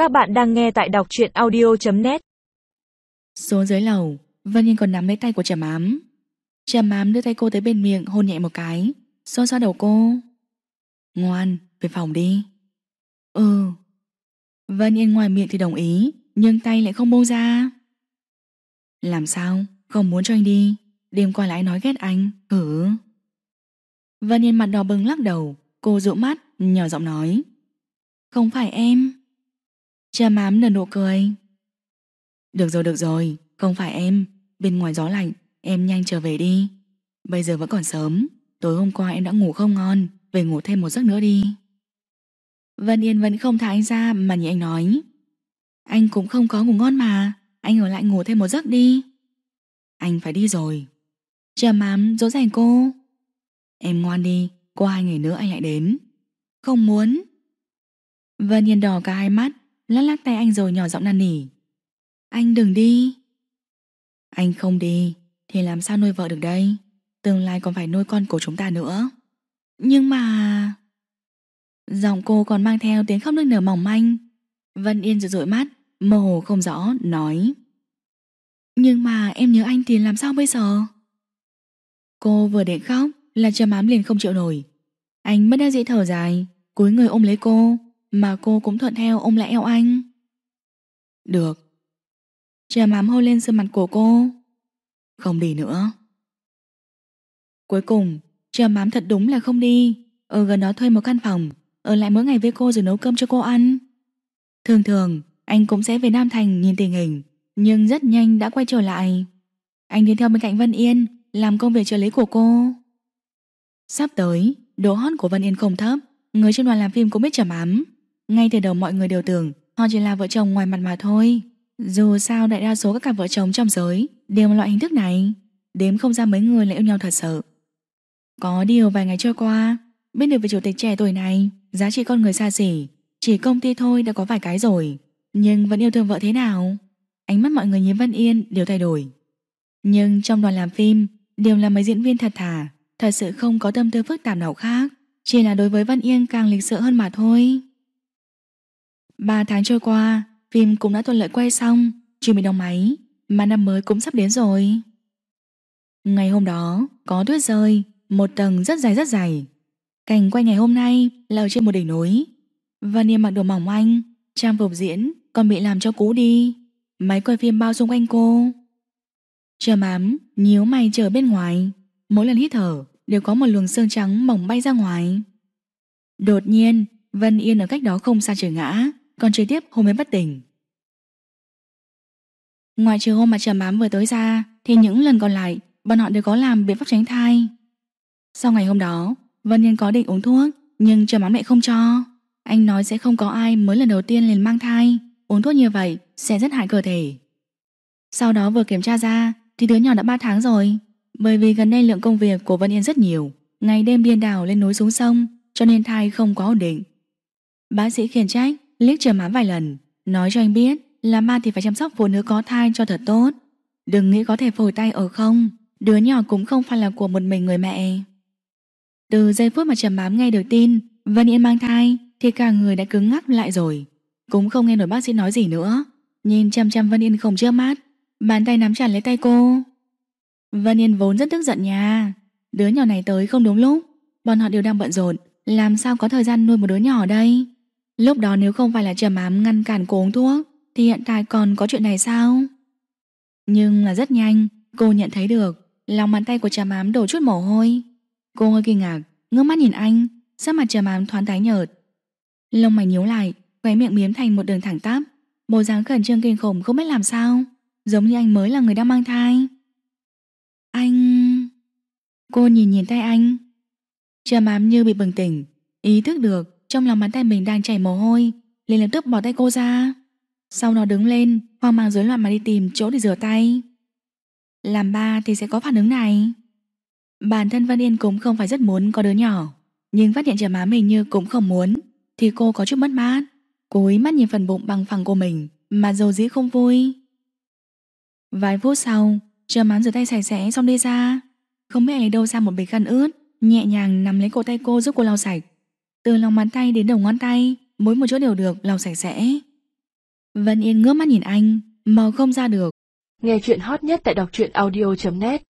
Các bạn đang nghe tại đọc truyện audio.net. Xuống dưới lầu, Vân Yên còn nắm lấy tay của Trầm Ám. Trầm Ám đưa tay cô tới bên miệng hôn nhẹ một cái, xoa xoa đầu cô. Ngoan, về phòng đi. Ừ. Vân Yên ngoài miệng thì đồng ý, nhưng tay lại không buông ra. Làm sao, không muốn cho anh đi? Đêm qua lại nói ghét anh, hử? Vân Yên mặt đỏ bừng lắc đầu. Cô dụ mắt, nhỏ giọng nói. Không phải em. Trầm Ám nở nụ cười. Được rồi, không phải em. Bên ngoài gió lạnh, em nhanh trở về đi. Bây giờ vẫn còn sớm. Tối hôm qua em đã ngủ không ngon, về ngủ thêm một giấc nữa đi. Vân Yên vẫn không thả anh ra mà nhìn anh nói. Anh cũng không có ngủ ngon mà. Anh ở lại ngủ thêm một giấc đi. Anh phải đi rồi. Trầm Ám dỗ dành cô. Em ngoan đi, qua 2 ngày nữa anh lại đến. Không muốn. Vân Yên đỏ cả hai mắt, lắc lắc tay anh rồi nhỏ giọng năn nỉ. Anh đừng đi. Anh không đi thì làm sao nuôi vợ được đây? Tương lai còn phải nuôi con của chúng ta nữa. Nhưng mà... Giọng cô còn mang theo tiếng khóc nức nở mỏng manh. Vân Yên dụi mắt, mơ hồ không rõ, nói. Nhưng mà em nhớ anh thì làm sao bây giờ? Cô vừa định khóc là Trầm Ám liền không chịu nổi. Anh bất đắc dĩ thở dài, cúi người ôm lấy cô, mà cô cũng thuận theo ôm lại eo anh. Được. Trầm Ám hôn lên sườn mặt của cô. Không đi nữa. Cuối cùng Trầm Ám thật đúng là không đi. Ở gần đó thuê một căn phòng, ở lại mỗi ngày với cô rồi nấu cơm cho cô ăn. Thường thường anh cũng sẽ về Nam Thành nhìn tình hình, nhưng rất nhanh đã quay trở lại. Anh đi theo bên cạnh Vân Yên, làm công việc trợ lý của cô. Sắp tới, độ hot của Vân Yên không thấp. Người trong đoàn làm phim cũng biết Trầm Ám. Ngay từ đầu mọi người đều tưởng họ chỉ là vợ chồng ngoài mặt mà thôi. Dù sao đại đa số các cặp vợ chồng trong giới đều là loại hình thức này. Đếm không ra mấy người lại yêu nhau thật sự. Có điều vài ngày trôi qua, biết được về chủ tịch trẻ tuổi này, giá trị con người xa xỉ, chỉ công ty thôi đã có vài cái rồi, nhưng vẫn yêu thương vợ thế nào. Ánh mắt mọi người nhìn Vân Yên đều thay đổi. Nhưng trong đoàn làm phim đều là mấy diễn viên thật thà, thật sự không có tâm tư phức tạp nào khác, chỉ là đối với Vân Yên càng lịch sự hơn mà thôi. 3 tháng trôi qua, phim cũng đã thuận lợi quay xong, chuẩn bị đóng máy, mà năm mới cũng sắp đến rồi. Ngày hôm đó có tuyết rơi, một tầng rất dày. Cảnh quay ngày hôm nay là ở trên một đỉnh núi. Vân Yên mặc đồ mỏng manh, trang phục diễn còn bị làm cho cũ đi. Máy quay phim bao xung quanh cô. Trầm Ám nhíu mày chờ bên ngoài, mỗi lần hít thở đều có một luồng sương trắng mỏng bay ra ngoài. Đột nhiên Vân Yên ở cách đó không xa trời ngã, còn trực tiếp hôn mê bất tỉnh. Ngoại trừ hôm mà Trầm Ám vừa tới ra thì những lần còn lại bọn họ đều có làm biện pháp tránh thai. Sau ngày hôm đó, Vân Yên có định uống thuốc, nhưng Trầm Ám lại không cho. Anh nói sẽ không có ai mới lần đầu tiên liền mang thai, uống thuốc như vậy sẽ rất hại cơ thể. Sau đó vừa kiểm tra ra thì đứa nhỏ đã 3 tháng rồi. Bởi vì gần đây lượng công việc của Vân Yên rất nhiều, ngày đêm điên đảo lên núi xuống sông, cho nên thai không có ổn định. Bác sĩ khiển trách liếc Trầm Ám vài lần, nói cho anh biết là ma thì phải chăm sóc phụ nữ có thai cho thật tốt. Đừng nghĩ có thể phổi tay ở không, đứa nhỏ cũng không phải là của một mình người mẹ. Từ giây phút mà Trầm Ám nghe được tin Vân Yên mang thai thì cả người đã cứng ngắc lại rồi, cũng không nghe nổi bác sĩ nói gì nữa. Nhìn chăm chăm Vân Yên không chớp mắt, bàn tay nắm chặt lấy tay cô. Vân Yên vốn rất tức giận nha. Đứa nhỏ này tới không đúng lúc, bọn họ đều đang bận rộn, làm sao có thời gian nuôi một đứa nhỏ đây. Lúc đó nếu không phải là Trầm Ám ngăn cản cô uống thuốc thì hiện tại còn có chuyện này sao? Nhưng là rất nhanh cô nhận thấy được lòng bàn tay của Trầm Ám đổ chút mồ hôi. Cô hơi kinh ngạc, ngước mắt nhìn anh, sắc mặt Trầm Ám thoáng tái nhợt. Lông mày nhíu lại, khóe miệng miếm thành một đường thẳng tắp, bộ dáng khẩn trương kinh khủng không biết làm sao, giống như anh mới là người đang mang thai. Anh... Cô nhìn tay anh. Trầm Ám như bị bừng tỉnh, ý thức được trong lòng bàn tay mình đang chảy mồ hôi, liền lập tức bỏ tay cô ra. Sau đó đứng lên, hoang mang rối loạn mà đi tìm chỗ để rửa tay. Làm ba thì sẽ có phản ứng này. Bản thân Vân Yên cũng không phải rất muốn có đứa nhỏ, nhưng phát hiện Trầm Ám mình như cũng không muốn thì cô có chút mất mát, cúi mắt nhìn phần bụng bằng phẳng của mình mà dầu dĩ không vui. Vài phút sau, Trầm Ám rửa tay sạch sẽ xong đi ra. Không biết anh lấy đâu ra một bịch khăn ướt, nhẹ nhàng nắm lấy cổ tay cô giúp cô lau sạch. Từ lòng bàn tay đến đầu ngón tay, mỗi một chỗ đều được lau sạch sẽ. Vân Yên ngước mắt nhìn anh, mà không ra được. Nghe chuyện hot nhất tại đọc truyện audio.net